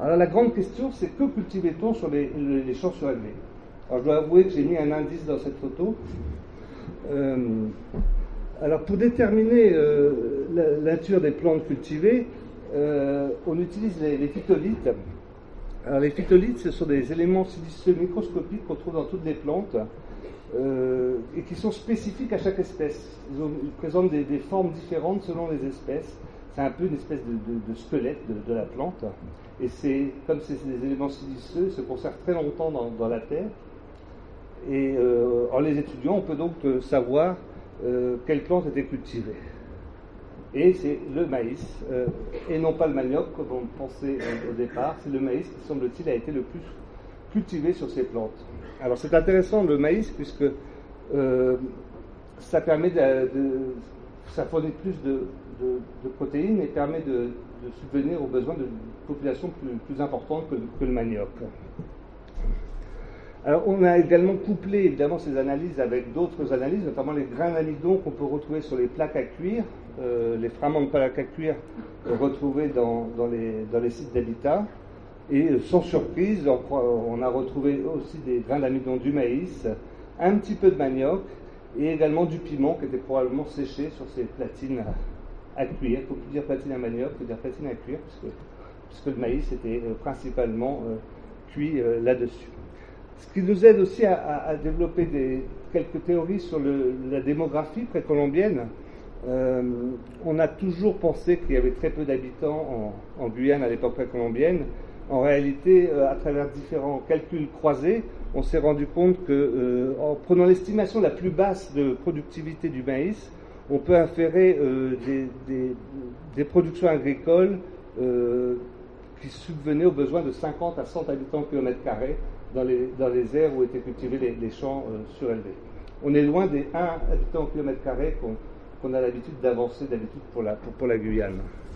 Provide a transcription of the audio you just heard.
Alors la grande question, c'est que cultivait-on sur les champs surélevés? Alors je dois avouer que j'ai mis un indice dans cette photo. Alors pour déterminer la nature des plantes cultivées, on utilise les phytolithes. Alors les phytolithes, ce sont des éléments siliceux microscopiques qu'on trouve dans toutes les plantes et qui sont spécifiques à chaque espèce. Ils présentent des formes différentes selon les espèces. C'est un peu une espèce de squelette de la plante. Et comme c'est des éléments siliceux, ils se conservent très longtemps dans la terre. Et en les étudiant, on peut donc savoir quelle plante était cultivée. Et c'est le maïs, et non pas le manioc, comme on pensait au départ. C'est le maïs qui, semble-t-il, a été le plus cultivé sur ces plantes. Alors c'est intéressant le maïs, puisque ça permet ça fournit plus de protéines et permet de subvenir aux besoins d'une population plus importante que le manioc. Alors on a également couplé évidemment ces analyses avec d'autres analyses, notamment les grains d'amidon qu'on peut retrouver sur les plaques à cuire, les fragments de plaques à cuire retrouvés dans les sites d'habitat. Et sans surprise, on a retrouvé aussi des grains d'amidon du maïs, un petit peu de manioc et également du piment qui était probablement séché sur ces platines à cuire. Il faut plus dire platine à manioc, il faut dire platine à cuire, puisque le maïs était principalement cuit là-dessus. Ce qui nous aide aussi à développer quelques théories sur la démographie précolombienne. On a toujours pensé qu'il y avait très peu d'habitants en Guyane à l'époque précolombienne. En réalité, à travers différents calculs croisés, on s'est rendu compte que, en prenant l'estimation la plus basse de productivité du maïs, on peut inférer des productions agricoles qui subvenaient aux besoins de 50 à 100 habitants au kilomètre carré dans les aires où étaient cultivés les champs surélevés. On est loin des 1 habitant au kilomètre carré qu'on a l'habitude d'avancer pour la Guyane.